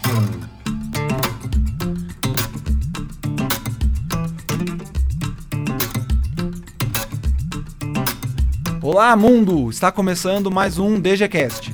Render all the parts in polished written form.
Olá, mundo! Está começando mais um DGCast.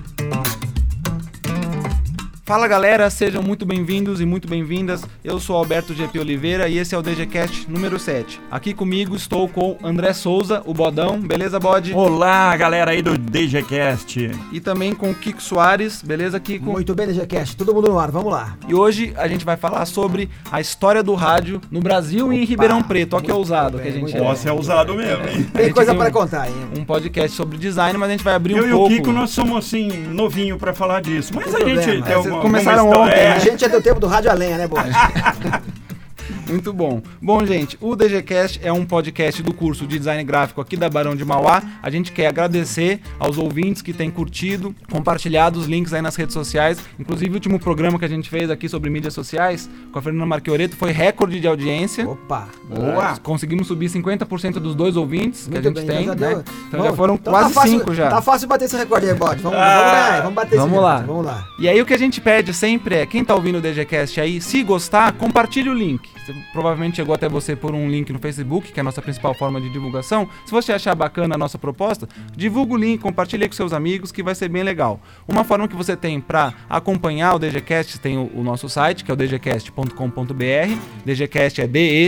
Fala, galera, sejam muito bem-vindos e muito bem-vindas. Eu sou Alberto GP Oliveira e esse é o DGCast número 7. Aqui comigo estou com André Souza, o Bodão. Beleza, Bode? Olá, galera aí do DGCast. E também com o Kiko Soares. Beleza, Kiko? Muito bem, DGCast. Todo mundo no ar, vamos lá. E hoje a gente vai falar sobre a história do rádio no Brasil e em Ribeirão Preto. Olha que ousado que a gente é. Nossa, é ousado mesmo, hein? Tem coisa para contar, hein? Um podcast sobre design, mas a gente vai abrir eu um pouco. Eu e o Kiko, nós somos assim, novinho pra falar disso. Mas a gente tem alguma começaram história, ontem. A gente é do tempo do rádio a lenha, né, Boa? Muito bom. Bom, gente, o DGCast é um podcast do curso de design gráfico aqui da Barão de Mauá. A gente quer agradecer aos ouvintes que têm curtido, compartilhado os links aí nas redes sociais. Inclusive, o último programa que a gente fez aqui sobre mídias sociais com a Fernanda Marquioreto foi recorde de audiência. Opa! Boa! Conseguimos subir 50% dos 2 ouvintes que muito a gente bem, tem, já né? deu. Então já foram quase 5 já. Tá fácil bater esse recorde aí, Bode. Vamos ganhar, vamos bater esse recorde. Vamos lá. E aí o que a gente pede sempre é, quem tá ouvindo o DGCast aí, se gostar, compartilhe o link. Você provavelmente chegou até você por um link no Facebook, que é a nossa principal forma de divulgação. Se você achar bacana a nossa proposta, divulga o link, compartilhe com seus amigos, que vai ser bem legal. Uma forma que você tem para acompanhar o DGCast, tem o nosso site, que é o dgcast.com.br. DGCast é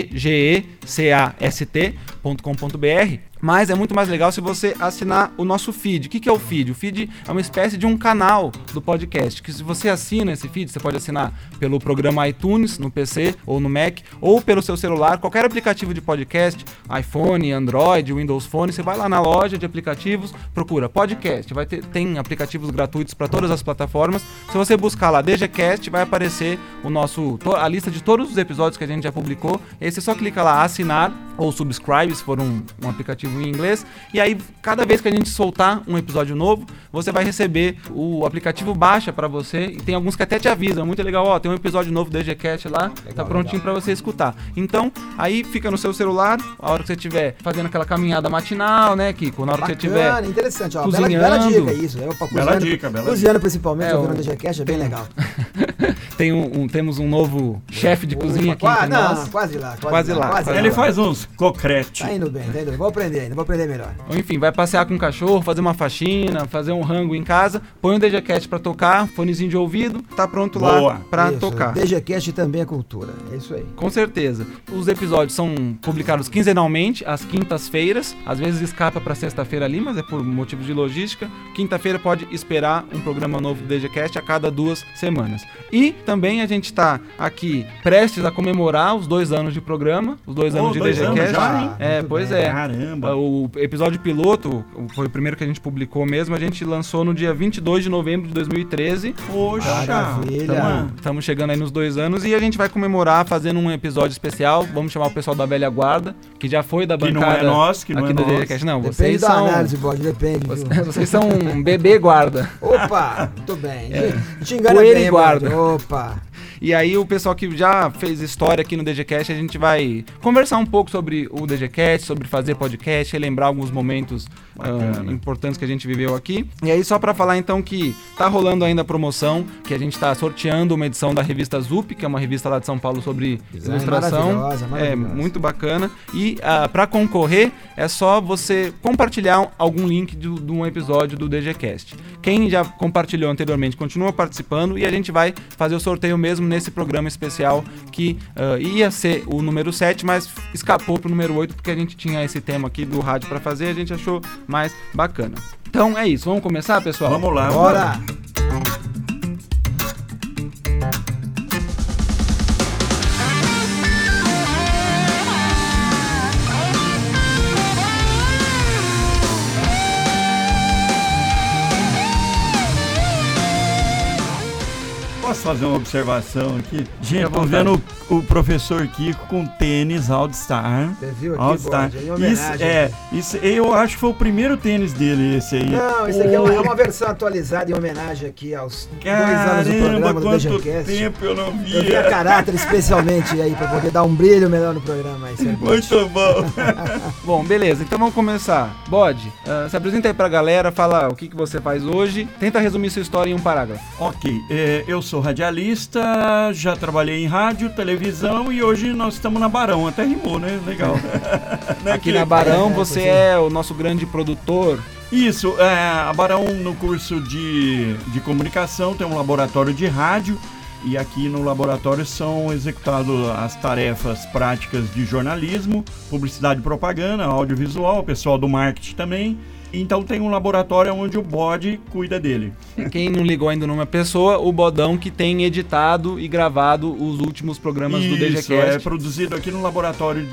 degecast.com.br. Mas é muito mais legal se você assinar o nosso feed. O que é o feed? O feed é uma espécie de um canal do podcast, que se você assina esse feed, você pode assinar pelo programa iTunes, no PC ou no Mac, ou pelo seu celular, qualquer aplicativo de podcast, iPhone, Android, Windows Phone, você vai lá na loja de aplicativos, procura podcast, tem aplicativos gratuitos para todas as plataformas. Se você buscar lá DGCast, vai aparecer a lista de todos os episódios que a gente já publicou, e aí você só clica lá, assinar, ou subscribe, se for um aplicativo em inglês, e aí cada vez que a gente soltar um episódio novo, você vai receber, o aplicativo baixa pra você, e tem alguns que até te avisam, muito legal, tem um episódio novo do DGCast lá, legal, tá prontinho pra você escutar. Então, aí fica no seu celular, a hora que você estiver fazendo aquela caminhada matinal, né, Kiko? Na hora que você estiver interessante, ó, cozinhando. Bela dica isso, bela dica. Cozinhando principalmente, ouvindo o DGCast, é bem legal. Temos um novo chefe de cozinha aqui entre nós. Quase lá. Ele faz uns concretes. Tá indo bem. Vou aprender melhor. Enfim, vai passear com o cachorro, fazer uma faxina, fazer um rango em casa, põe o DGCast pra tocar, fonezinho de ouvido, tá pronto lá pra tocar. DGCast também é cultura, é isso aí. Com certeza. Os episódios são publicados quinzenalmente, às quintas-feiras, às vezes escapa pra sexta-feira ali, mas é por motivos de logística. Quinta-feira pode esperar um programa novo do DGCast a cada 2 semanas. E também a gente tá aqui prestes a comemorar os 2 anos de programa, os 2 anos de DGCast. Pois é. Caramba. O episódio piloto, foi o primeiro que a gente publicou mesmo, a gente lançou no dia 22 de novembro de 2013. Poxa! Maravilha! Estamos chegando aí nos 2 anos e a gente vai comemorar fazendo um episódio especial. Vamos chamar o pessoal da velha guarda, que já foi da bancada que não é do nosso. DGCast. Não, depende vocês da são... análise, Bode, depende. Vocês são um bebê guarda. Opa, muito bem. Te engana Coelho bem, guarda. Bode. Opa. E aí o pessoal que já fez história aqui no DGCast, a gente vai conversar um pouco sobre o DGCast, sobre fazer podcast, relembrar alguns momentos importantes que a gente viveu aqui. E aí só pra falar então que tá rolando ainda a promoção, que a gente tá sorteando uma edição da revista Zup, que é uma revista lá de São Paulo sobre ilustração. Maravilhosa. É muito bacana. E pra concorrer é só você compartilhar algum link de um episódio do DGCast. Quem já compartilhou anteriormente continua participando e a gente vai fazer o sorteio mesmo nesse programa especial que ia ser o número 7, mas escapou pro número 8 porque a gente tinha esse tema aqui do rádio pra fazer e a gente achou mais bacana. Então é isso, vamos começar, pessoal? Vamos lá, bora! Posso fazer uma observação aqui? Gente, tô vendo o professor Kiko com tênis All-Star. Você viu aqui, All-Star. Bode, em homenagem. Isso eu acho que foi o primeiro tênis dele, esse aí. Não, esse aqui é uma versão atualizada em homenagem aqui aos 2 anos do programa do DGCast. Quanto tempo eu não via. Eu vi a caráter especialmente aí, pra poder dar um brilho melhor no programa. Aí, muito bom. Bom, beleza, então vamos começar. Bode, se apresenta aí pra galera, fala o que você faz hoje. Tenta resumir sua história em um parágrafo. Ok, eu sou sou radialista, já trabalhei em rádio, televisão e hoje nós estamos na Barão. Até rimou, né? Legal. Aqui na Barão você é o nosso grande produtor. Isso, a Barão no curso de comunicação tem um laboratório de rádio e aqui no laboratório são executadas as tarefas práticas de jornalismo, publicidade e propaganda, audiovisual, o pessoal do marketing também. Então tem um laboratório onde o Bode cuida dele. Quem não ligou ainda numa pessoa, o Bodão que tem editado e gravado os últimos programas do DGCast. É produzido aqui no laboratório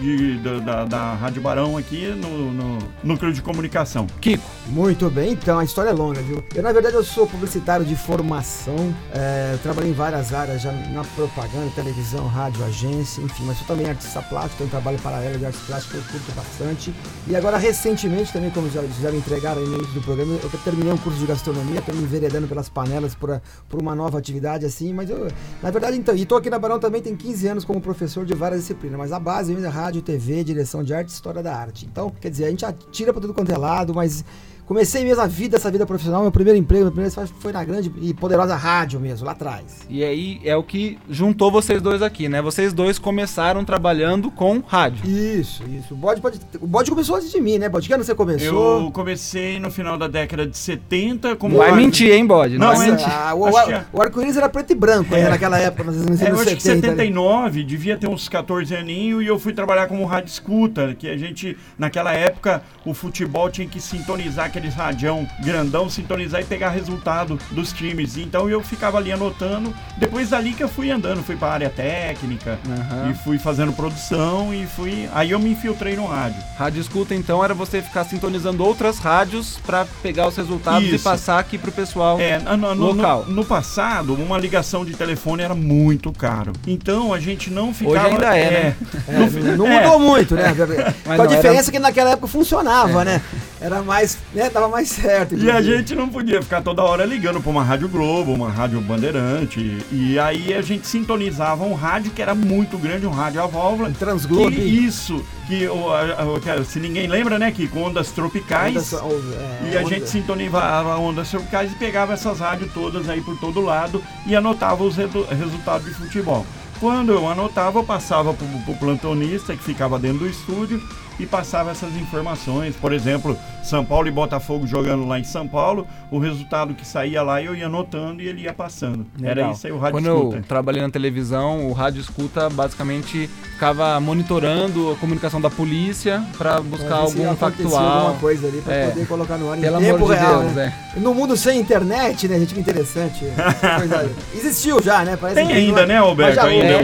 da Rádio Barão, aqui no Núcleo de Comunicação. Kiko. Muito bem, então a história é longa, viu? Na verdade, eu sou publicitário de formação, eu trabalhei em várias áreas, já na propaganda, televisão, rádio, agência, enfim, mas sou também artista plástico, tenho um trabalho paralelo de artes plásticas, eu curto bastante. E agora, recentemente, também, como já me entregaram aí no início do programa, eu terminei um curso de gastronomia, estou me enveredando pelas panelas por uma nova atividade assim, mas eu, na verdade, então, e estou aqui na Barão também, tem 15 anos como professor de várias disciplinas, mas a base ainda é rádio, TV, direção de arte, história da arte. Então, quer dizer, a gente atira para tudo quanto é lado, mas comecei mesmo essa vida profissional, meu primeiro emprego, foi na grande e poderosa rádio mesmo, lá atrás. E aí é o que juntou vocês dois aqui, né? Vocês dois começaram trabalhando com rádio. Isso. O Bode começou antes de mim, né, Bode? Que ano você começou? Eu comecei no final da década de 70. Como Vai mentir, hein, Bode? Não, vai mentir. O arco-íris era preto e branco naquela época, nos anos 70. Eu acho que 79, devia ter uns 14 aninhos, e eu fui trabalhar como rádio escuta, que a gente, naquela época, o futebol tinha que sintonizar aqueles radião grandão, sintonizar e pegar resultado dos times. Então eu ficava ali anotando. Depois dali que eu fui andando, fui para a área técnica e fui fazendo produção aí eu me infiltrei no rádio. Rádio escuta, então, era você ficar sintonizando outras rádios para pegar os resultados e passar aqui pro pessoal local. No passado, uma ligação de telefone era muito caro. Então a gente não ficava... Hoje ainda né? Não mudou muito, né? Com a diferença que naquela época funcionava, né? Era mais, né? Tava mais certo. E a gente não podia ficar toda hora ligando para uma Rádio Globo, uma Rádio Bandeirante. E aí a gente sintonizava um rádio que era muito grande, um rádio a válvula. Transglobe. Se ninguém lembra, né? Que com ondas tropicais. E a gente sintonizava ondas tropicais e pegava essas rádios todas aí por todo lado e anotava os resultados de futebol. Quando eu anotava, eu passava pro plantonista que ficava dentro do estúdio e passava essas informações. Por exemplo, São Paulo e Botafogo jogando lá em São Paulo, o resultado que saía lá eu ia anotando e ele ia passando. Legal. Era isso aí o rádio escuta. Quando eu trabalhei na televisão, o rádio escuta basicamente ficava monitorando a comunicação da polícia para buscar algum factual. Alguma coisa ali para poder colocar no ar em tempo real, Deus, né? No mundo sem internet, né, gente? Que interessante. Existiu já, né? Parece tem ainda, né, Alberto?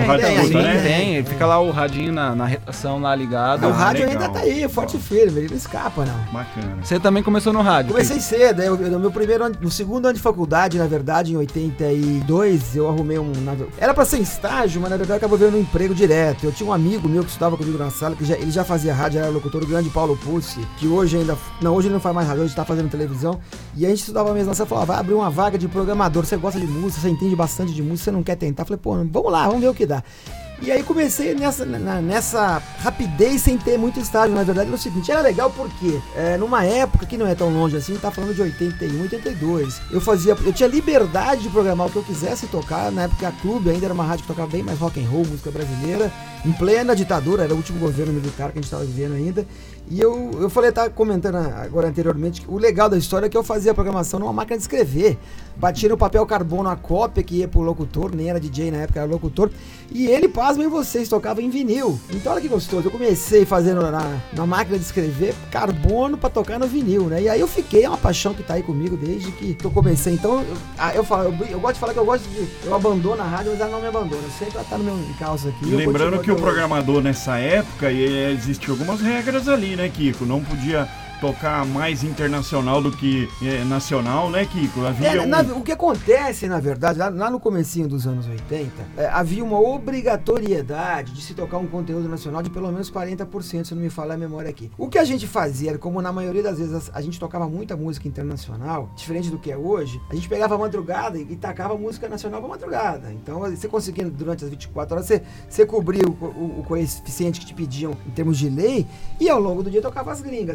Tem. Fica lá o radinho na redação lá ligado. O rádio ainda tá aí, forte e firme, ele não escapa, não. Bacana. Você também começou no rádio? Comecei cedo, no segundo ano de faculdade, na verdade, em 82, eu arrumei era pra ser estágio, mas na verdade acabou vendo um emprego direto. Eu tinha um amigo meu que estudava comigo na sala, que ele já fazia rádio, era locutor, o grande Paulo Pucci, que hoje ele não faz mais rádio, hoje tá fazendo televisão, e a gente estudava mesmo na sala, falava, vai abrir uma vaga de programador, você gosta de música, você entende bastante de música, você não quer tentar? Falei, pô, vamos lá, vamos ver o que dá. E aí comecei nessa rapidez sem ter muito estágio. Na verdade era o seguinte, era legal porque numa época que não é tão longe assim, tá falando de 81, 82, eu tinha liberdade de programar o que eu quisesse tocar. Na época a Clube ainda era uma rádio que tocava bem mais rock and roll, música brasileira, em plena ditadura, era o último governo militar que a gente estava vivendo ainda. E eu falei, tá comentando agora anteriormente, que o legal da história é que eu fazia a programação numa máquina de escrever. Batia no papel carbono a cópia que ia pro locutor, nem era DJ na época, era locutor. E ele, pasmem vocês, tocava em vinil. Então olha que gostoso, eu comecei fazendo na máquina de escrever carbono pra tocar no vinil, né? E aí eu fiquei, é uma paixão que tá aí comigo desde que eu comecei. Então eu gosto de falar que eu abandono a rádio, mas ela não me abandona. Eu sempre tá no meu encalço aqui. Lembrando que o programador nessa época, existiam algumas regras ali, né, Kiko? Não podia tocar mais internacional do que nacional, né, Kiko? O que acontece, na verdade, lá no comecinho dos anos 80, havia uma obrigatoriedade de se tocar um conteúdo nacional de pelo menos 40%, se não me falha a memória aqui. O que a gente fazia era, como na maioria das vezes a gente tocava muita música internacional, diferente do que é hoje, a gente pegava a madrugada e tacava música nacional pra madrugada. Então, você conseguindo, durante as 24 horas, você cobria o coeficiente que te pediam em termos de lei, e ao longo do dia tocava as gringas. Era mesmo.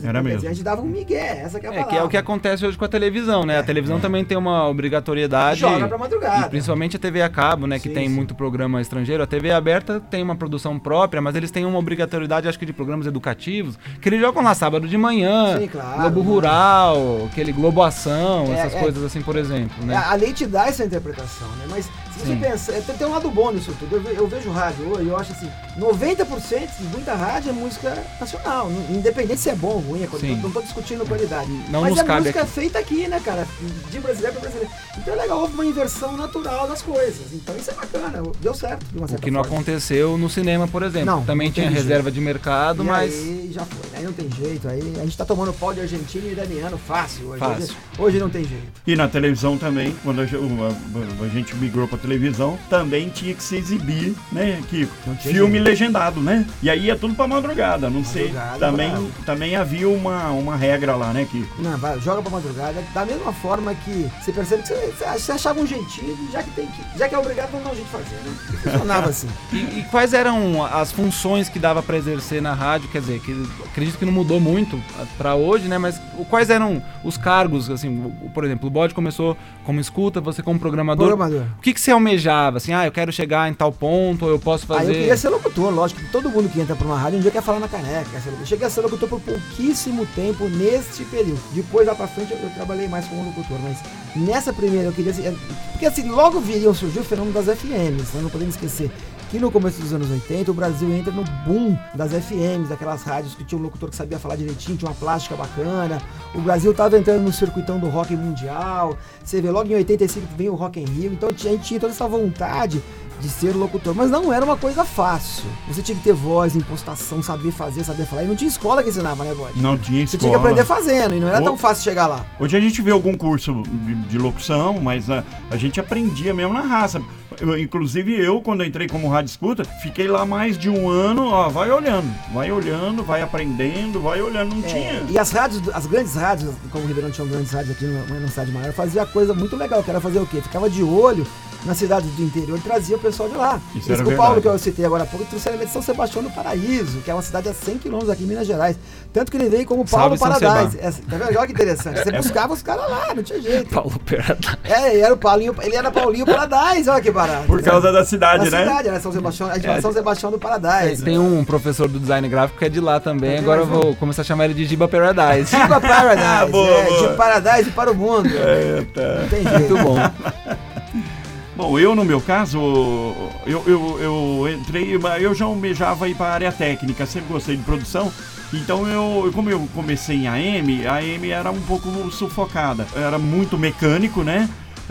a gente dava um migué, essa que é a palavra. Que é o que acontece hoje com a televisão, né? A televisão também tem uma obrigatoriedade. Joga pra madrugada. E principalmente a TV a cabo, né? Que tem muito programa estrangeiro. A TV aberta tem uma produção própria, mas eles têm uma obrigatoriedade, acho que de programas educativos, que eles jogam lá sábado de manhã, Globo Rural, aquele Globo Ação, essas coisas assim, por exemplo, né? A lei te dá essa interpretação, né? Mas se você pensa, tem um lado bom nisso tudo. Eu vejo rádio hoje, eu acho assim, 90% de muita rádio é música nacional, independente se é bom ou ruim, não tô discutindo qualidade. Não mas nos a cabe música aqui. É feita aqui, né, cara? De brasileiro pra brasileiro. Então é legal, houve uma inversão natural das coisas. Então isso é bacana, deu certo de uma certa forma. O que não aconteceu no cinema, por exemplo. Não, também tinha reserva de mercado, mas... aí já foi, aí não tem jeito, aí a gente tá tomando pau de argentino e iraniano fácil hoje. Fácil. Hoje não tem jeito. E na televisão também, quando a gente migrou pra televisão, também tinha que se exibir, né, Kiko? Filme legendado, né? E aí é tudo pra madrugada, não sei. Também havia uma regra lá, né, Kiko? Não, joga pra madrugada, da mesma forma que você percebe que você achava um jeitinho, já que é obrigado, não dá um jeito de fazer, né? Funcionava assim. E quais eram as funções que dava pra exercer na rádio? Quer dizer, que acredito que não mudou muito pra hoje, né? Mas quais eram os cargos, assim, por exemplo, o Bode começou como escuta, você como programador. O que você almejava? Assim, eu quero chegar em tal ponto, ou eu posso fazer... eu queria ser locutor, lógico, todo mundo que entra pra uma rádio um dia quer falar na caneca, eu cheguei a ser locutor por pouquíssimo tempo neste período. Depois, lá pra frente, eu trabalhei mais como locutor, mas nessa primeira eu queria ser... Porque assim, logo viriam surgir o fenômeno das FMs, não podemos esquecer que no começo dos anos 80 o Brasil entra no boom das FMs, daquelas rádios que tinha um locutor que sabia falar direitinho, tinha uma plástica bacana. O Brasil estava entrando no circuitão do rock mundial. Você vê, logo em 85 vem o Rock in Rio, então a gente tinha toda essa vontade de ser locutor, mas não era uma coisa fácil. Você tinha que ter voz, impostação, saber fazer, saber falar. E não tinha escola que ensinava, né, Bode? Não tinha escola. Você tinha que aprender fazendo, e não era tão fácil chegar lá. Hoje a gente vê algum curso de locução, mas a gente aprendia mesmo na raça. Inclusive eu, quando entrei como rádio escuta, fiquei lá mais de um ano, vai olhando, vai aprendendo, vai olhando, não tinha. E as rádios, as grandes rádios, como o Ribeirão tinha grandes rádios aqui numa cidade maior, fazia coisa muito legal, que era fazer o quê? Ficava de olho na cidade do interior e trazia o pessoal de lá. Isso era o Paulo, que eu citei agora há pouco, trouxeram ele de São Sebastião do Paraíso, que é uma cidade a 100 km aqui em Minas Gerais. Tanto que ele veio como Paulo Paradise. Tá vendo? Olha que interessante. Você buscava os caras lá, não tinha jeito. Paulo Paradise. Ele era Paulinho Paradise, olha que barato. Por causa da cidade, né? Cidade, era São Sebastião, a gente fala São Sebastião do Paradise. Tem um professor do design gráfico que é de lá também, agora eu vou começar a chamar ele de Giba Paradise. Giba Paradise, de Paradise para o mundo. Não tem jeito. Muito bom. Bom, eu no meu caso, eu entrei, eu já almejava ir para a área técnica, sempre gostei de produção. Então, como eu comecei em AM, a AM era um pouco sufocada. Era muito mecânico, né?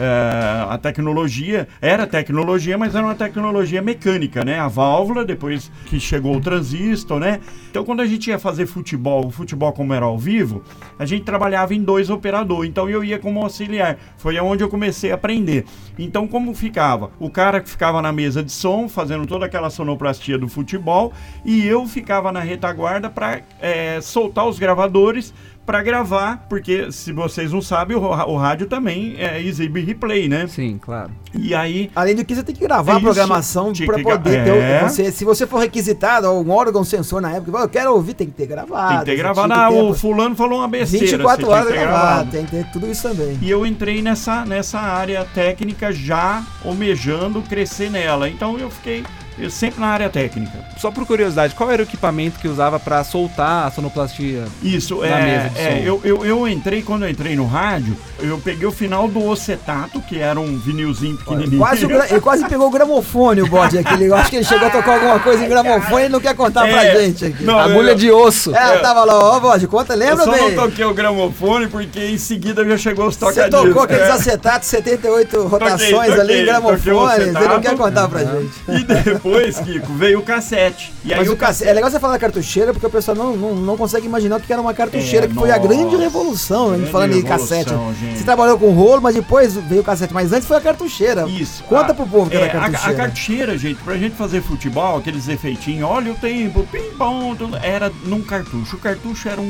A tecnologia era tecnologia, mas era uma tecnologia mecânica, né? A válvula, depois que chegou o transistor, né? Então, quando a gente ia fazer futebol, o futebol como era ao vivo, a gente trabalhava em 2 operadores. Então, eu ia como auxiliar. Foi onde eu comecei a aprender. Então, como ficava? O cara que ficava na mesa de som, fazendo toda aquela sonoplastia do futebol, e eu ficava na retaguarda para soltar os gravadores para gravar, porque se vocês não sabem, o rádio também exibe replay, né? Sim, claro. E aí... Além do que, você tem que gravar a programação para poder ter... Se você for requisitado, um órgão sensor na época, eu quero ouvir, tem que ter gravado. Tem que ter gravado. O fulano falou uma besteira. 24 horas gravado, tem que ter tudo isso também. E eu entrei nessa área técnica já almejando crescer nela. Então eu fiquei... sempre na área técnica. Só por curiosidade, qual era o equipamento que usava para soltar a sonoplastia? Isso, na mesa de som? Eu entrei, quando eu entrei no rádio, eu peguei o final do acetato, que era um vinilzinho pequenininho. Ele quase pegou o gramofone, o Bode. Eu acho que ele chegou a tocar alguma coisa em gramofone e não quer contar pra gente aqui. Não, agulha de osso. Tava lá, Bode, conta, lembra bem? Eu só não toquei o gramofone, porque em seguida já chegou os tocadiscos. Você tocou aqueles acetatos, 78 rotações ali em gramofone, ele não quer contar pra gente. E depois, Kiko, veio o cassete. E aí é legal você falar da cartucheira, porque o pessoal não consegue imaginar o que era uma cartucheira, que foi a grande revolução, a gente falando em cassete. Gente. Você trabalhou com rolo, mas depois veio o cassete, mas antes foi a cartucheira. Isso. Conta pro povo que era a cartucheira. A cartucheira, gente, pra gente fazer futebol, aqueles efeitinhos, olha o tempo, pim-pom, era num cartucho. O cartucho era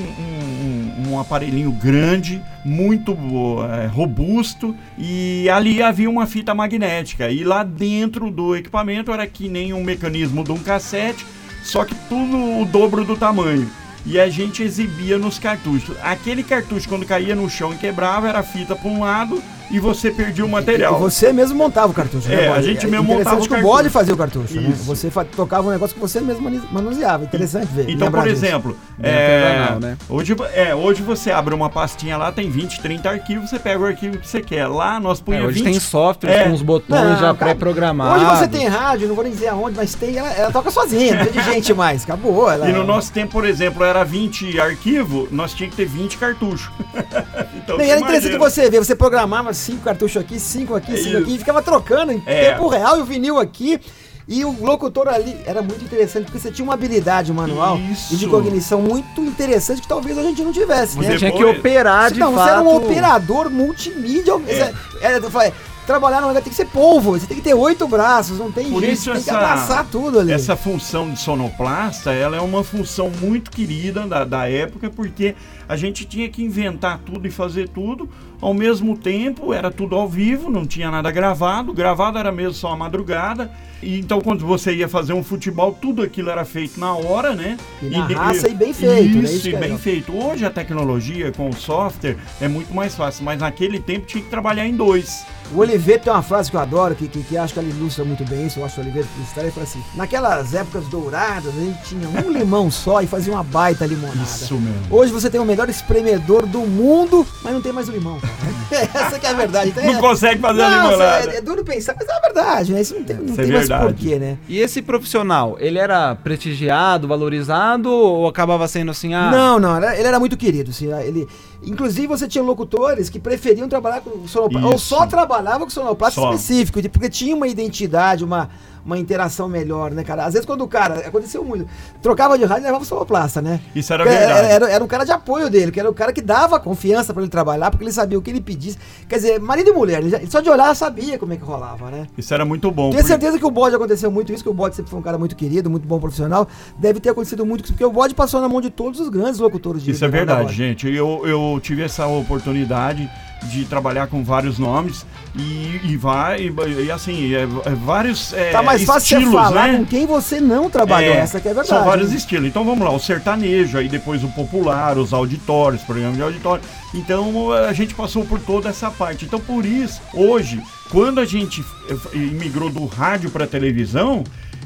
um aparelhinho grande, muito robusto, e ali havia uma fita magnética. E lá dentro do equipamento era que nem um mecanismo de um cassete, só que tudo o dobro do tamanho. e a gente exibia nos cartuchos. Aquele cartucho, quando caía no chão e quebrava, era fita para um lado e você perdia o material. E você mesmo montava o cartucho, né? A gente mesmo montava o cartucho. Que o bode fazia o cartucho, né? Você tocava um negócio que você mesmo manuseava. Interessante ver. Então, por exemplo, né? hoje você abre uma pastinha lá, tem 20, 30 arquivos, você pega o arquivo que você quer. Lá nós punhamos hoje 20... tem software com os botões já pré-programados. Hoje você tem rádio, não vou nem dizer aonde, mas tem, ela toca sozinha, não tem de gente mais, acabou. E no nosso tempo, por exemplo, era 20 arquivos, nós tínhamos que ter 20 cartuchos. Então, era interessante você ver, você programava 5 cartuchos aqui, 5 aqui, 5 aqui, e ficava trocando em tempo real e o vinil aqui. E o locutor ali era muito interessante, porque você tinha uma habilidade manual e de cognição muito interessante que talvez a gente não tivesse, né? Você tinha que operar de fato. Você era um operador multimídia. Trabalhar no lugar tem que ser polvo, você tem que ter 8 braços, não tem jeito, você tem que abraçar tudo ali. Essa função de sonoplasta, ela é uma função muito querida da época, porque a gente tinha que inventar tudo e fazer tudo, ao mesmo tempo era tudo ao vivo, não tinha nada gravado era mesmo só a madrugada, e então quando você ia fazer um futebol, tudo aquilo era feito na hora, né? E na raça e bem feito, né? Isso, e bem feito. Hoje a tecnologia com o software é muito mais fácil, mas naquele tempo tinha que trabalhar em 2. O Oliveto tem uma frase que eu adoro, que acho que ela ilustra muito bem isso, eu acho que o Oliveto ele fala assim: naquelas épocas douradas, a gente tinha um limão só e fazia uma baita limonada. Isso mesmo. Hoje você tem o melhor espremedor do mundo, mas não tem mais o limão, cara. Essa que é a verdade. Então, não consegue fazer a limonada. É duro pensar, mas é a verdade, né? Isso não tem, mais porquê, né? E esse profissional, ele era prestigiado, valorizado ou acabava sendo assim, Não, ele era muito querido, assim, inclusive você tinha locutores que preferiam trabalhar com sonoplasta, ou só trabalhavam com sonoplasta específico, porque tinha uma identidade, uma interação melhor, né, cara? Às vezes quando o cara, aconteceu muito, trocava de rádio e levava o sonoplasta, né? Isso era verdade. Era um cara de apoio dele, que era o cara que dava confiança pra ele trabalhar, porque ele sabia o que ele pedisse. Quer dizer, marido e mulher, ele só de olhar sabia como é que rolava, né? Isso era muito bom. Tenho certeza que o Bode aconteceu muito isso, que o Bode sempre foi um cara muito querido, muito bom profissional. Deve ter acontecido muito isso, porque o Bode passou na mão de todos os grandes locutores de Isso é verdade, gente. Eu tive essa oportunidade de trabalhar com vários nomes e assim, vários tá mais fácil estilos, você falar, né? Com quem você não trabalhou, essa que é a verdade. São vários estilos. Então vamos lá, o sertanejo, aí depois o popular, os auditórios, programas de auditório. Então a gente passou por toda essa parte. Então por isso, hoje, quando a gente migrou do rádio para televisão,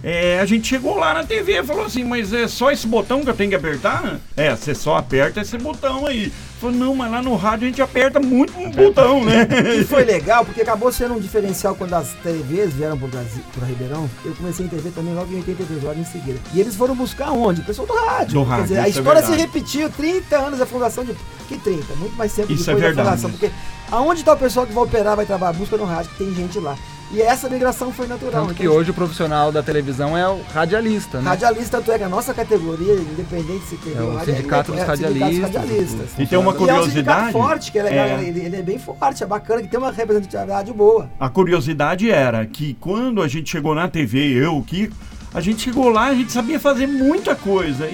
a gente chegou lá na TV e falou assim, mas é só esse botão que eu tenho que apertar? Você só aperta esse botão aí. Falou, não, mas lá no rádio a gente aperta muito um botão, né? E foi legal, porque acabou sendo um diferencial quando as TVs vieram pro Ribeirão. Eu comecei em TV também logo em 83, logo em seguida. E eles foram buscar onde? O pessoal do rádio. Quer dizer, a história se repetiu, 30 anos da fundação de... Que 30? Muito mais tempo isso depois da fundação. Né? Porque aonde está o pessoal que vai operar, vai trabalhar, busca no rádio, que tem gente lá. E essa migração foi natural. Tanto que hoje o profissional da televisão é o radialista, né? Radialista, tanto é que a nossa categoria, independente se tem o sindicato dos radialistas. E tem uma curiosidade. É um sindicato forte, que é legal, ele é bem forte, é bacana, que tem uma representatividade boa. A curiosidade era que quando a gente chegou na TV, o Kiko, a gente chegou lá, a gente sabia fazer muita coisa.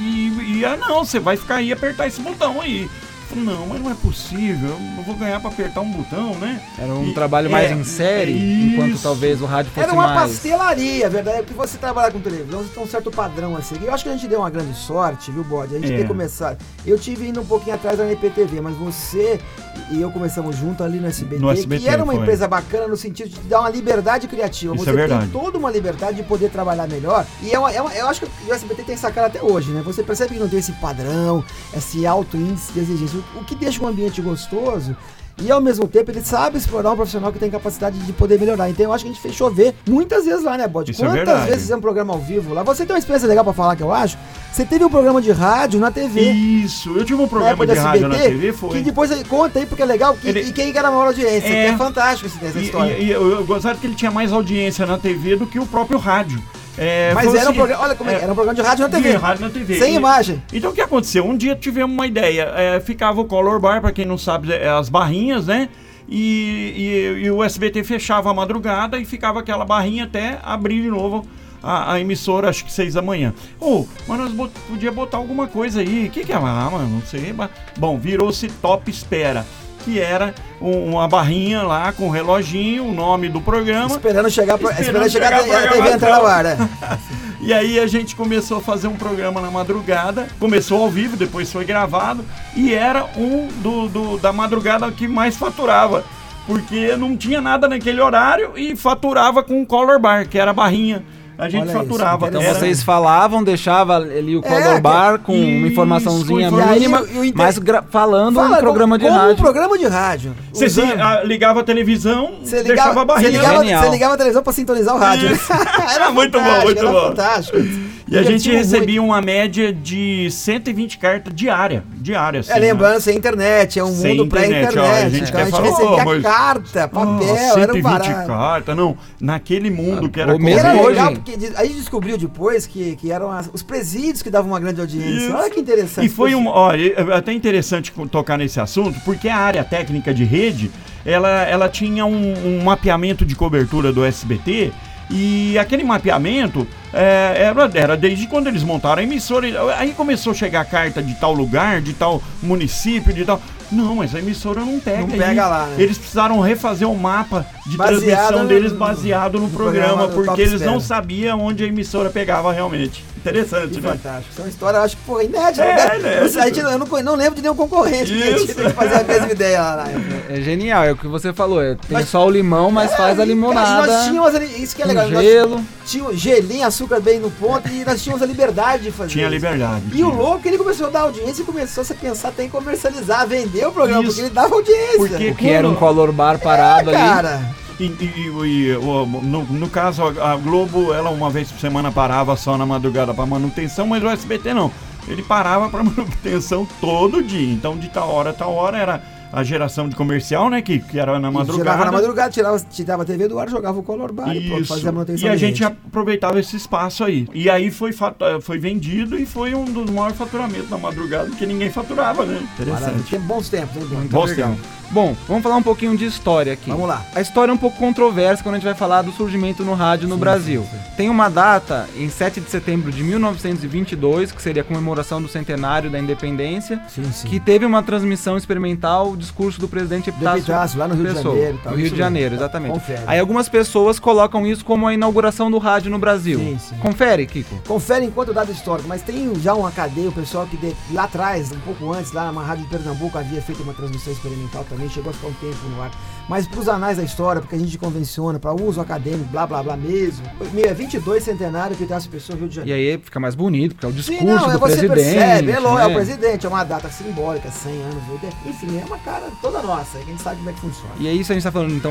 Não, você vai ficar aí e apertar esse botão aí. Não, mas não é possível, eu vou ganhar pra apertar um botão, né? Era um trabalho mais em série, enquanto talvez o rádio fosse mais... Era uma pastelaria, a verdade é que você trabalhar com televisão, você tem um certo padrão a seguir. Eu acho que a gente deu uma grande sorte, viu, Bode? A gente ter começado... Eu tive indo um pouquinho atrás da NPTV, mas você e eu começamos junto ali no SBT, que era uma empresa bacana no sentido de dar uma liberdade criativa. Isso você tem toda uma liberdade de poder trabalhar melhor. E eu acho que o SBT tem essa cara até hoje, né? Você percebe que não tem esse padrão, esse alto índice de exigência, o que deixa um ambiente gostoso. E ao mesmo tempo ele sabe explorar um profissional que tem capacidade de poder melhorar. Então eu acho que a gente fez chover muitas vezes lá, né, Bode? Quantas vezes fizemos um programa ao vivo lá? Você tem uma experiência legal pra falar, que eu acho? Você teve um programa de rádio na TV. Isso, eu tive um programa de rádio na TV, foi. Que depois conta aí, porque é legal. E quem era a maior audiência? Que é fantástico essa história. E eu gostava que ele tinha mais audiência na TV do que o próprio rádio. Mas era um programa, olha como era um programa de rádio na TV. Rádio na TV. Sem imagem. Então o que aconteceu? Um dia tivemos uma ideia. Ficava o Color Bar, pra quem não sabe, as barrinhas, né? E o SBT fechava a madrugada e ficava aquela barrinha até abrir de novo a emissora, acho que 6 da manhã. Mas nós podíamos botar alguma coisa aí. O que é? Mano, não sei. Bom, virou-se Top Espera, que era uma barrinha lá com um reloginho, o nome do programa. Esperando chegar a TV entrar no ar, né? E aí a gente começou a fazer um programa na madrugada, começou ao vivo, depois foi gravado, e era um da madrugada que mais faturava, porque não tinha nada naquele horário e faturava com o Color Bar, que era a barrinha. A gente faturava. Então vocês falavam, deixava ali o Color Bar com uma informaçãozinha mínima, mas falando um programa de rádio. Um programa de rádio. Você ligava a televisão, deixava a barrinha. Você ligava a televisão para sintonizar o rádio. Era muito bom, muito bom. Fantástico. E a gente recebia uma média de 120 cartas diárias. Assim, lembrando, sem internet, é um mundo pré-internet. A gente recebia carta, papel, era um barato. 120 cartas, não. Naquele mundo que era mesmo hoje. Legal, porque a gente descobriu depois que eram os presídios que davam uma grande audiência. Isso. Olha que interessante. E foi até interessante tocar nesse assunto, porque a área técnica de rede, ela tinha um mapeamento de cobertura do SBT, e aquele mapeamento era desde quando eles montaram a emissora. Aí começou a chegar carta de tal lugar, de tal município, de tal... Não, mas a emissora não pega. Não pega lá, né? Eles precisaram refazer o mapa de transmissão deles baseado no programa, porque eles não sabiam onde a emissora pegava realmente. Interessante, né? Fantástico. Isso é uma história, eu acho que inédita. Eu não lembro de nenhum concorrente que tinha que fazer a mesma ideia lá na época. É genial, é o que você falou. Tem só o limão, mas faz a limonada. Nós tínhamos ali, isso que é legal. Gelo. Tinha gelinho, açúcar bem no ponto, e nós tínhamos a liberdade de fazer. Tinha liberdade. E o louco, ele começou a dar audiência e começou a pensar até em comercializar, vender o programa, porque ele dava audiência. Porque era um Color Bar parado ali. Cara. No caso, a Globo, ela uma vez por semana parava só na madrugada para manutenção, mas o SBT não. Ele parava para manutenção todo dia. Então, de tal hora era a geração de comercial, né? Que era na madrugada. Tirava na madrugada, tirava a TV do ar, jogava o Color Bar e pronto, fazia a manutenção. E a gente aproveitava esse espaço aí. E aí foi vendido e foi um dos maiores faturamentos na madrugada, porque ninguém faturava, né? Interessante. Tinha bons tempos, né? Bons tempos. Bom, vamos falar um pouquinho de história aqui. Vamos lá. A história é um pouco controversa quando a gente vai falar do surgimento no rádio no Brasil. Sim. Tem uma data, em 7 de setembro de 1922, que seria a comemoração do centenário da independência, que teve uma transmissão experimental, o discurso do presidente Epitácio lá no Rio de Janeiro. No Rio de Janeiro, exatamente. Confere. Aí algumas pessoas colocam isso como a inauguração do rádio no Brasil. Sim. Confere, Kiko? Confere enquanto dado histórico, mas tem já uma cadeia, o pessoal que lá atrás, um pouco antes, lá na Rádio de Pernambuco, havia feito uma transmissão experimental também, chegou a ficar um tempo no ar. Mas para os anais da história, porque a gente convenciona, para uso acadêmico, blá blá blá mesmo. 22 centenário que Epitácio Pessoa, Rio de Janeiro. E aí fica mais bonito, porque é o discurso do presidente. Percebe, é o presidente, é uma data simbólica, 100 anos, enfim, é uma cara toda nossa, a gente sabe como é que funciona. E é isso a gente está falando, então,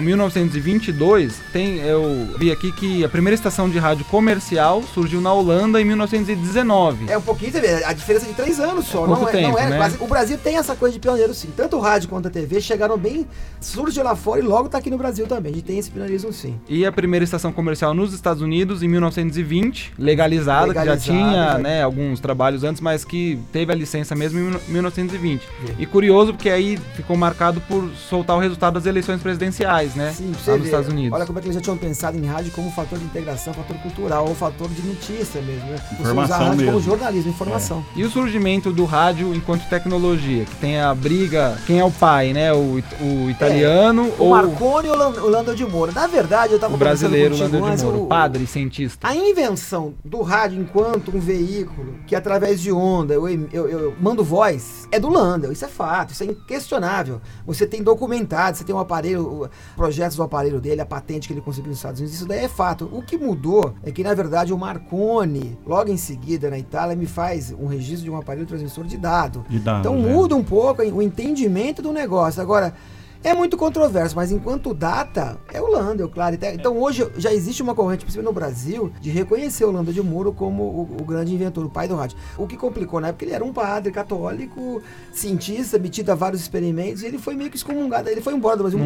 1922, eu vi aqui que a primeira estação de rádio comercial surgiu na Holanda em 1919. É um pouquinho, você vê, a diferença de 3 anos só, não é quase. O Brasil tem essa coisa de pioneiro, sim. Tanto o rádio quanto a TV chegaram bem, surgiu lá fora e logo tá aqui no Brasil também. A gente tem esse pioneirismo, sim. E a primeira estação comercial nos Estados Unidos em 1920, legalizada, que já tinha alguns trabalhos antes, mas que teve a licença mesmo em 1920. E curioso, porque aí ficou marcado por soltar o resultado das eleições presidenciais, né? Sim, lá nos Estados Unidos. Olha como é que eles já tinham pensado em rádio como fator de integração, fator cultural, ou fator de notícia mesmo, né? Informação rádio mesmo. Como jornalismo, informação. E o surgimento do rádio enquanto tecnologia, que tem a briga, quem é o pai, né? O italiano ou... O Marconi ou o Landel de Moura. Na verdade, eu tava o brasileiro Landel de Moura, o padre cientista. A invenção do rádio enquanto um veículo que através de onda eu mando voz é do Landel, isso é fato, isso é inquestionável. Você tem documentado, você tem um aparelho, projetos do aparelho dele, a patente que ele conseguiu nos Estados Unidos, isso daí é fato. O que mudou é que, na verdade, o Marconi, logo em seguida, na Itália, me faz um registro de um aparelho transmissor de dado. Então muda um pouco o entendimento do negócio. Agora, é muito controverso, mas enquanto data, é o Landel, claro. Então hoje já existe uma corrente, principalmente no Brasil, de reconhecer o Landel de Moura como o grande inventor, o pai do rádio. O que complicou na época, ele era um padre católico, cientista, metido a vários experimentos, e ele foi meio que excomungado. Ele foi embora do Brasil, num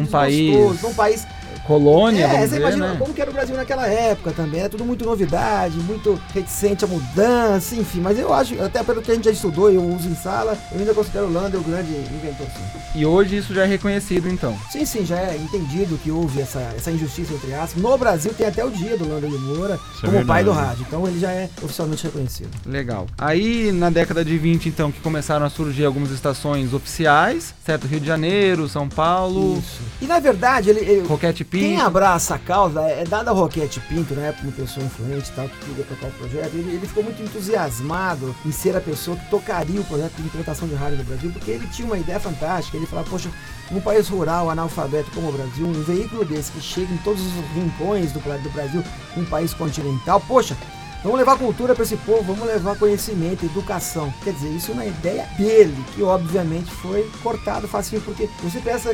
país colônia, você imagina como que era o Brasil naquela época também. Era tudo muito novidade, muito reticente à mudança, enfim. Mas eu acho, até pelo que a gente já estudou e eu uso em sala, eu ainda considero o Landel o grande inventor, sim. E hoje isso já é reconhecido estúdio, então. Sim, já é entendido que houve essa injustiça, entre aspas. No Brasil tem até o dia do Lando de Moura como pai do rádio, então ele já é oficialmente reconhecido. Legal. Aí, na década de 20, então, que começaram a surgir algumas estações oficiais, certo? Rio de Janeiro, São Paulo. Isso. E, na verdade, Roquete Pinto. Quem abraça a causa é dada a Roquete Pinto, né, uma pessoa influente e tal, que queria tocar o projeto. Ele ficou muito entusiasmado em ser a pessoa que tocaria o projeto de implantação de rádio no Brasil, porque ele tinha uma ideia fantástica. Ele falava, poxa, num país rural, analfabeto como o Brasil, um veículo desse que chega em todos os rincões do Brasil, um país continental, poxa, vamos levar cultura para esse povo, vamos levar conhecimento, educação. Quer dizer, isso é uma ideia dele, que obviamente foi cortado facinho, porque você pensa,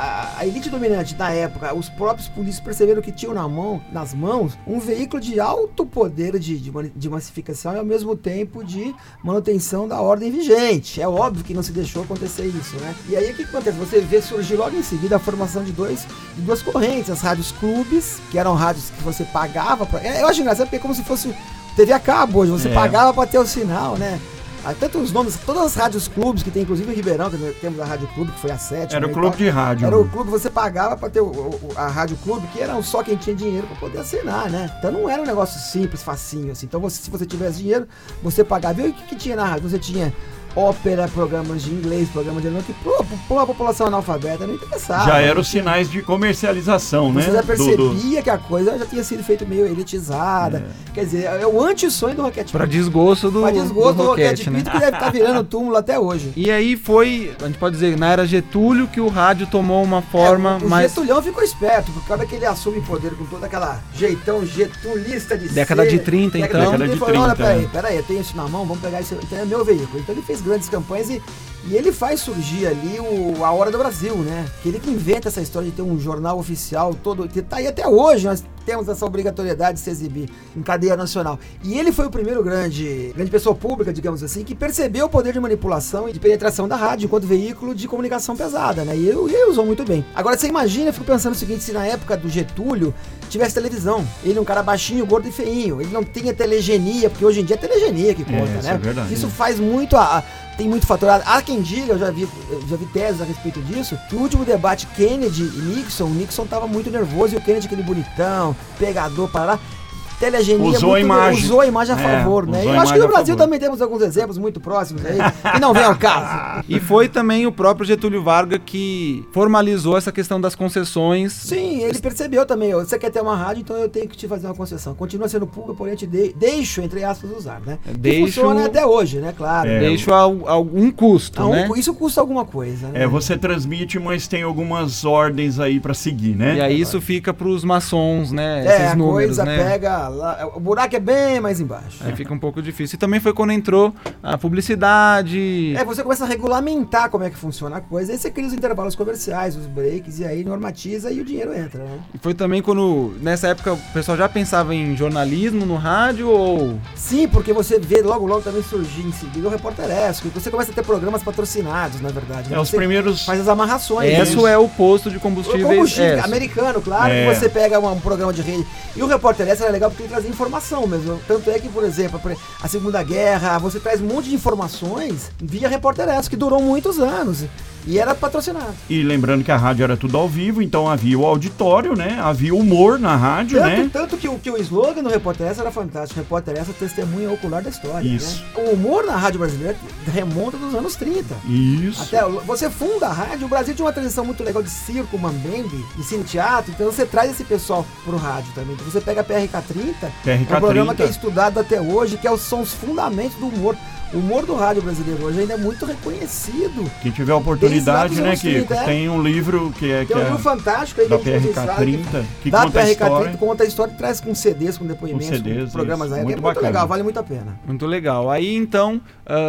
a elite dominante da época, os próprios polícias perceberam que tinham nas mãos um veículo de alto poder de massificação e ao mesmo tempo de manutenção da ordem vigente. É óbvio que não se deixou acontecer isso, né? E aí o que acontece? Você vê surgir logo em seguida a formação de duas correntes, as rádios clubes, que eram rádios que você pagava pra... Eu acho engraçado porque é como se fosse TV a cabo hoje, você pagava para ter o sinal, né? Tanto os nomes, todas as rádios clubes que tem, inclusive em Ribeirão, que temos a Rádio Clube, que foi a 7. Era o clube de rádio. Era o clube, você pagava para ter a Rádio Clube, que era só quem tinha dinheiro para poder assinar, né? Então não era um negócio simples, facinho, assim. Então se você tivesse dinheiro, você pagava. E o que tinha na rádio? Você tinha ópera, programas de inglês, programas de alemão, que a população analfabeta não interessava. Já eram os sinais de comercialização, né? Você já percebia que a coisa já tinha sido feita meio elitizada. Quer dizer, é o anti-sonho do Roquete Pinto. Pra desgosto do Roquete Pinto, que deve estar virando túmulo até hoje. E aí foi, a gente pode dizer, na era Getúlio, que o rádio tomou uma forma mais... O Getulhão ficou esperto, por causa que ele assume poder com toda aquela jeitão getulista de década de 30, então. Década de 30. Olha, peraí, eu tenho isso na mão, vamos pegar isso, então é meu veículo. Então ele fez grandes campanhas e ele faz surgir ali a Hora do Brasil, né? Que ele que inventa essa história de ter um jornal oficial todo, que tá aí até hoje, nós temos essa obrigatoriedade de se exibir em cadeia nacional. E ele foi o primeiro grande pessoa pública, digamos assim, que percebeu o poder de manipulação e de penetração da rádio enquanto veículo de comunicação pesada, né? E ele usou muito bem. Agora, você imagina, eu fico pensando o seguinte, se na época do Getúlio tivesse televisão, ele é um cara baixinho, gordo e feinho, ele não tinha telegenia, porque hoje em dia é telegenia que conta, né? É verdade. Isso faz muito tem muito fator. Há quem diga, eu já vi teses a respeito disso, que o último debate Kennedy e Nixon, o Nixon tava muito nervoso e o Kennedy, aquele bonitão, pegador, para lá, telegenia usou a imagem a favor, né? Eu acho que no Brasil também temos alguns exemplos muito próximos aí, que não vem ao caso. E foi também o próprio Getúlio Vargas que formalizou essa questão das concessões. Sim, ele percebeu também, você quer ter uma rádio, então eu tenho que te fazer uma concessão. Continua sendo público, porém eu te deixo, entre aspas, usar, né? Funciona até hoje, né? Claro. Deixo algum custo, né? Isso custa alguma coisa, né? Você transmite, mas tem algumas ordens aí pra seguir, né? E aí isso fica pros maçons, né? Esses números, a coisa né? pega... O buraco é bem mais embaixo. Aí fica um pouco difícil. E também foi quando entrou a publicidade. Você começa a regulamentar como é que funciona a coisa. Aí você cria os intervalos comerciais, os breaks, e aí normatiza e o dinheiro entra, né? E foi também quando, nessa época, o pessoal já pensava em jornalismo no rádio ou... Sim, porque você vê logo também surgir em seguida o Repórteresco. Você começa a ter programas patrocinados, na verdade. Os primeiros... Faz as amarrações. Isso é o posto de combustíveis. Americano, claro. Que você pega um programa de rede. E o Repórteresco era legal porque ele trazia informação mesmo. Tanto é que, por exemplo, a Segunda Guerra, você traz um monte de informações via Repórteresco, que durou muitos anos. E era patrocinado. E lembrando que a rádio era tudo ao vivo, então havia o auditório, né? Havia humor na rádio, né? Tanto que o slogan do Repórter Essa era fantástico. Repórter Essa, testemunha ocular da história. Isso. Né? O humor na rádio brasileira remonta dos anos 30. Isso. Até você funda a rádio, o Brasil tinha uma tradição muito legal de circo, mambembe, de cine-teatro, então você traz esse pessoal pro rádio também. Então você pega a PRK-30, é um programa que é estudado até hoje, que são os fundamentos do humor. O humor do rádio brasileiro hoje ainda é muito reconhecido. Quem tiver oportunidade, né, Kiko? Tem um livro que é... Tem um livro fantástico aí da PRK-30, que conta a história. Conta a história e traz com CDs, com depoimentos, com programas aí. Muito muito legal, vale muito a pena. Muito legal. Aí, então,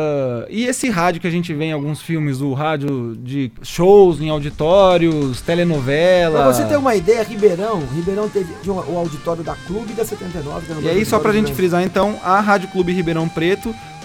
e esse rádio que a gente vê em alguns filmes, o rádio de shows em auditórios, telenovela... Pra você ter uma ideia, Ribeirão teve o auditório da Clube da 79. E aí, só pra gente frisar, então, a Rádio Clube Ribeirão Preto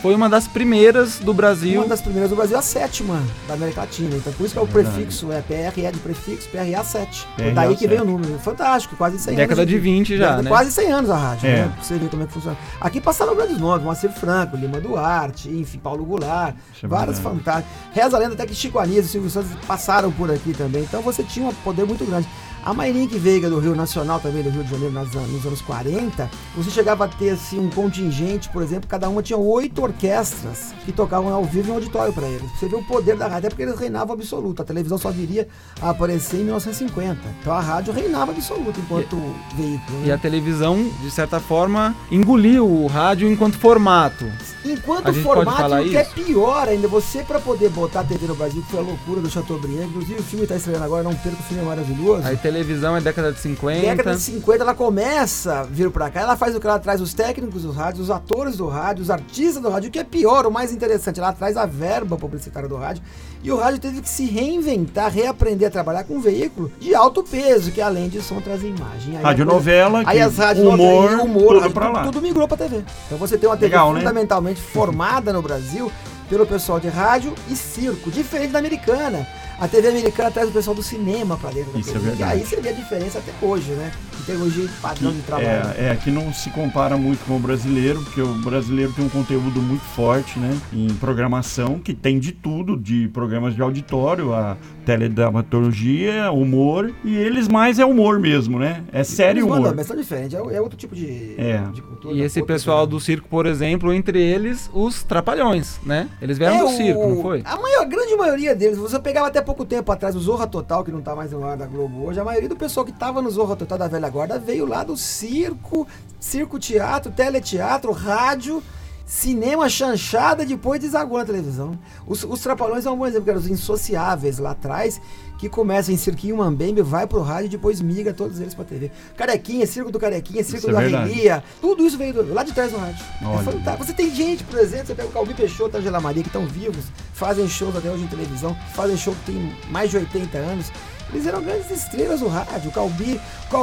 foi uma das primeiras do Brasil. Uma das primeiras do Brasil, a 7ª da América Latina. Então por isso que é o prefixo, PRE de prefixo, PRA7. Daí que vem o número. Fantástico, quase 100 anos. Década de 20 já, né? Quase 100 anos a rádio, né? Pra você ver como é que funciona. Aqui passaram grandes nomes, Moacir Franco, Lima Duarte, enfim, Paulo Goulart, vários fantásticos. Reza a lenda até que Chico Anísio e Silvio Santos passaram por aqui também. Então você tinha um poder muito grande. A Mayrink Veiga do Rio Nacional, também do Rio de Janeiro, nos anos 40, você chegava a ter assim, um contingente, por exemplo, cada uma tinha 8 orquestras que tocavam ao vivo em um auditório para eles. Você vê o poder da rádio, até porque eles reinavam absoluto. A televisão só viria a aparecer em 1950. Então a rádio reinava absoluto enquanto veículo. Né? E a televisão, de certa forma, engoliu o rádio enquanto formato. Enquanto formato, o que é pior ainda, você para poder botar a TV no Brasil, que foi a loucura do Chateaubriand, inclusive o filme está estreando agora, não perca, o filme é maravilhoso. A televisão é década de 50. Década de 50, ela começa a vir pra cá, ela faz o que? Ela traz os técnicos do rádio, os atores do rádio, os artistas do rádio, o que é pior, o mais interessante, ela traz a verba publicitária do rádio, e o rádio teve que se reinventar, reaprender a trabalhar com um veículo de alto peso, que além de som traz imagem. Radionovela, aí as humor, tudo pra lá. Tudo migrou pra TV. Então você tem uma TV fundamentalmente formada no Brasil pelo pessoal de rádio e circo, diferente da americana. A TV americana traz o pessoal do cinema pra dentro da TV. É verdade. E aí você vê a diferença até hoje, né? Em termos de padrão de trabalho. Que não se compara muito com o brasileiro, porque o brasileiro tem um conteúdo muito forte, né? Em programação, que tem de tudo, de programas de auditório, a teledramaturgia, humor, e eles mais é humor mesmo, né? É sério eles humor. Mas são diferentes, é outro tipo de cultura. E esse pessoal do circo, por exemplo, entre eles, os Trapalhões, né? Eles vieram do circo, não foi? A grande maioria deles, você pegava até pouco tempo atrás o Zorra Total, que não tá mais no ar da Globo hoje, a maioria do pessoal que tava no Zorra Total da velha guarda veio lá do circo, teatro, teleteatro, rádio, cinema, chanchada, depois desagou na televisão. Os Trapalhões é um bom exemplo, que eram os insociáveis lá atrás, que começa em Cirquinho Mambembe, vai pro rádio e depois migra todos eles pra TV. Carequinha, Circo do Carequinha, Circo do Arrelia, tudo isso veio lá de trás do rádio. É fantástico. Você tem gente, por exemplo, você pega o Calbi Peixoto e a Angela Maria, que estão vivos, fazem shows até hoje em televisão, fazem show que tem mais de 80 anos. Eles eram grandes estrelas do rádio. O Calbi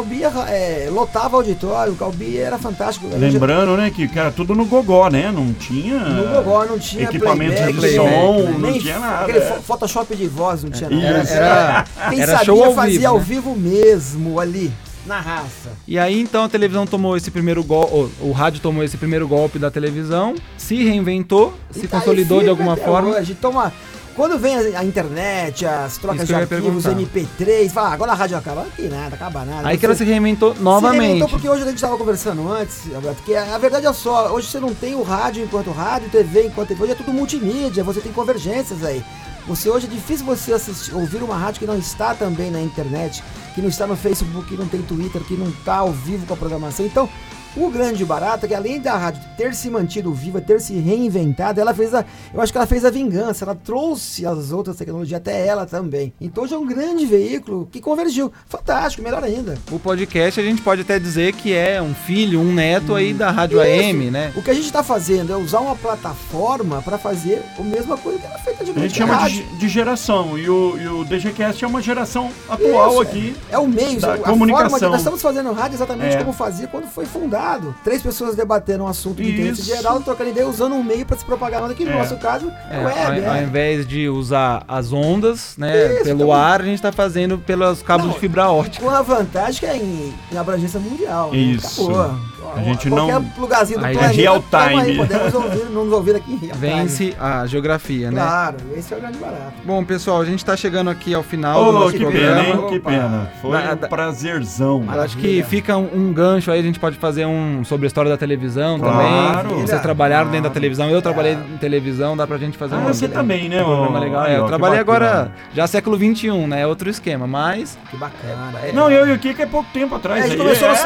lotava auditório, o Calbi era fantástico. Lembrando, né, que era tudo no gogó, né? Não tinha. No gogó, não tinha equipamento playback, de som, não tinha nada. Aquele Photoshop de voz, não tinha nada. Quem era sabia show fazia ao ao vivo mesmo ali. Na raça. E aí então a televisão tomou esse primeiro golpe, o rádio tomou esse primeiro golpe da televisão, se reinventou, se consolidou de alguma forma. Hoje, quando vem a internet, as trocas de arquivos, MP3, fala, agora a rádio acaba. Aqui nada, acaba nada. Aí que ela se reinventou novamente. Se reinventou porque hoje a gente estava conversando antes, Alberto, que a verdade é só, hoje você não tem o rádio enquanto rádio, TV enquanto TV, hoje é tudo multimídia, você tem convergências aí. Hoje é difícil você ouvir uma rádio que não está também na internet, que não está no Facebook, que não tem Twitter, que não está ao vivo com a programação. Então, o grande barato é que além da rádio ter se mantido viva, ter se reinventado, eu acho que ela fez a vingança, ela trouxe as outras tecnologias até ela também. Então hoje é um grande veículo que convergiu. Fantástico, melhor ainda. O podcast a gente pode até dizer que é um filho, um neto aí da Rádio AM, né? O que a gente está fazendo é usar uma plataforma para fazer a mesma coisa que era feita de a gente chama de geração, e o DGCast é uma geração atual aqui. É o meio, da a comunicação. Forma que nós estamos fazendo rádio exatamente como fazia quando foi fundado. 3 pessoas debatendo um assunto de interesse geral, trocando ideia, usando um meio para se propagar, que no nosso caso é web. Ao invés de usar as ondas, né, pelo ar, a gente está fazendo pelos cabos de fibra ótica. Com a vantagem que é em abrangência mundial. Isso. Né? Acabou. A gente qualquer lugarzinho do planeta, real time. Podemos nos ouvir aqui em real time. Vence a geografia, né? Claro, esse é o grande barato. Bom, pessoal, a gente está chegando aqui ao final do nosso programa. Pena, que pena. Foi um prazerzão. Acho que fica um gancho aí, a gente pode fazer sobre a história da televisão também. Vocês trabalharam dentro da televisão, eu trabalhei em televisão, dá pra gente fazer você também, né? programa legal. Eu trabalhei agora, já século XXI, né? É outro esquema, mas... Que bacana. Não, eu e o Kika é pouco tempo atrás. A gente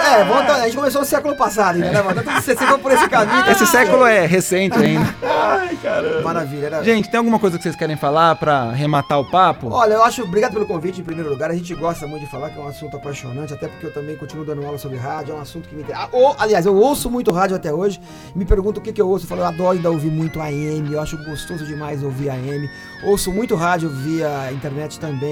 começou no século passado, né? Você for por esse caminho. Esse século é recente ainda. Ai, caramba. Maravilha. Gente, tem alguma coisa que vocês querem falar pra arrematar o papo? Olha, obrigado pelo convite em primeiro lugar. A gente gosta muito de falar, que é um assunto apaixonante, até porque eu também continuo dando aula sobre rádio, é um assunto que me interessa. Aliás, eu ouço muito rádio até hoje. Me perguntam o que eu ouço. Eu falo, eu adoro ainda ouvir muito AM, eu acho gostoso demais ouvir AM. Ouço muito rádio via internet também.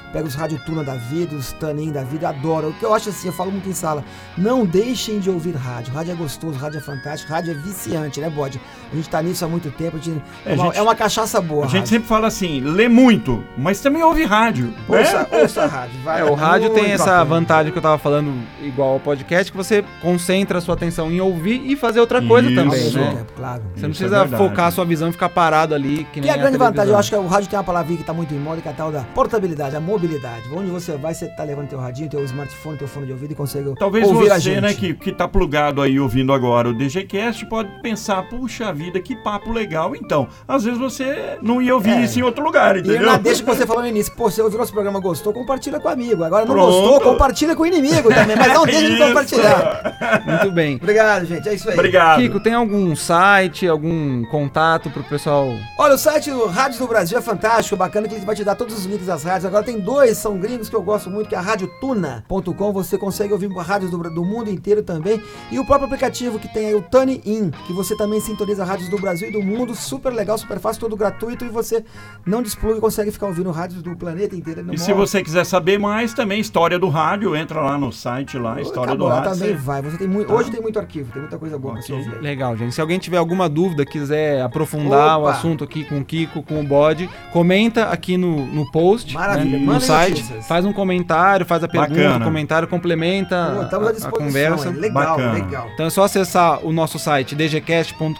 pega os Rádio Tuna da vida, os Tanin da vida, adoro. O que eu acho assim, eu falo muito em sala, não deixem de ouvir rádio. Rádio é gostoso, rádio é fantástico, rádio é viciante, né, Bode? A gente tá nisso há muito tempo, é uma cachaça boa. A gente sempre fala assim, lê muito, mas também ouve rádio. Ouça a rádio. O rádio tem essa vantagem que eu tava falando, igual ao podcast, que você concentra a sua atenção em ouvir e fazer outra coisa também, né? Claro. Você não precisa focar a sua visão e ficar parado ali. Que é a grande vantagem, eu acho que o rádio tem uma palavrinha que tá muito em moda, que é a tal da portabilidade, a mobilidade. Onde você vai, você tá levando teu radinho, teu smartphone, teu fone de ouvido e consegue talvez ouvir a gente. Né, que tá plugado aí ouvindo agora o DGCast, pode pensar, puxa vida, que papo legal. Então, às vezes você não ia ouvir isso em outro lugar, entendeu? E deixa que você falou no início, pô, você ouviu nosso programa, gostou, compartilha com o amigo. Agora não gostou, compartilha com o inimigo também, mas não deixa de compartilhar. Muito bem. Obrigado, gente, é isso aí. Obrigado. Kiko, tem algum site, algum contato pro pessoal? Olha, o site do Rádios do Brasil é fantástico, bacana, que ele vai te dar todos os links das rádios. Agora tem 2, são gringos, que eu gosto muito, que é a radiotuna.com. Você consegue ouvir rádios do mundo inteiro também. E o próprio aplicativo que tem aí, o TuneIn, que você também sintoniza rádios do Brasil e do mundo. Super legal, super fácil, todo gratuito. E você não despluga e consegue ficar ouvindo rádios do planeta inteiro. E se você quiser saber mais, também História do Rádio, entra lá no site, lá, História do Rádio. Também vai. Você tem muito, hoje tem muito arquivo, tem muita coisa boa pra você ouvir aí. Legal, gente. Se alguém tiver alguma dúvida, quiser aprofundar o assunto aqui com o Kiko, com o Bode, comenta aqui no post, maravilha, no site, faz um comentário, faz a pergunta, comentário, complementa a conversa. Legal. Então é só acessar o nosso site dgcast.com.br.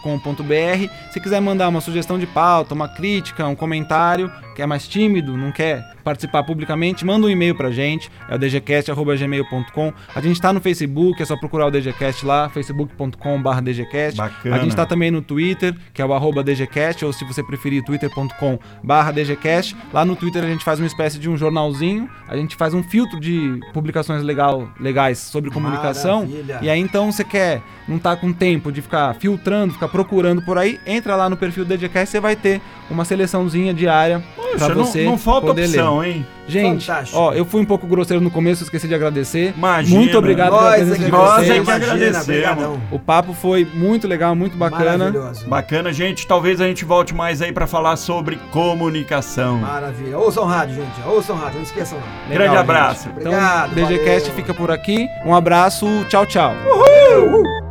Se quiser mandar uma sugestão de pauta, uma crítica, um comentário, que é mais tímido, não quer participar publicamente, manda um e-mail pra gente, é o dgcast@gmail.com. A gente tá no Facebook, é só procurar o DGCast lá, facebook.com/dgcast. Bacana. A gente tá também no Twitter, que é o @dgcast, ou se você preferir, twitter.com/dgcast. Lá no Twitter a gente faz uma espécie de um jornalzinho, a gente faz um filtro de publicações legais sobre comunicação. Maravilha. E aí então você não tá com tempo de ficar filtrando, ficar procurando por aí, entra lá no perfil do DGCast, você vai ter uma seleçãozinha diária pra você não falta poder opção, ler. hein? Gente, eu fui um pouco grosseiro no começo, esqueci de agradecer. Imagina. Muito obrigado pela presença de vocês. Que agradecemos. O papo foi muito legal, muito bacana. Bacana, gente. Talvez a gente volte mais aí pra falar sobre comunicação. Maravilha. Ouçam rádio, gente. Ouçam rádio, não esqueçam não. Legal, grande abraço. Então, obrigado, DGCast fica por aqui. Um abraço, tchau, tchau. Uhul!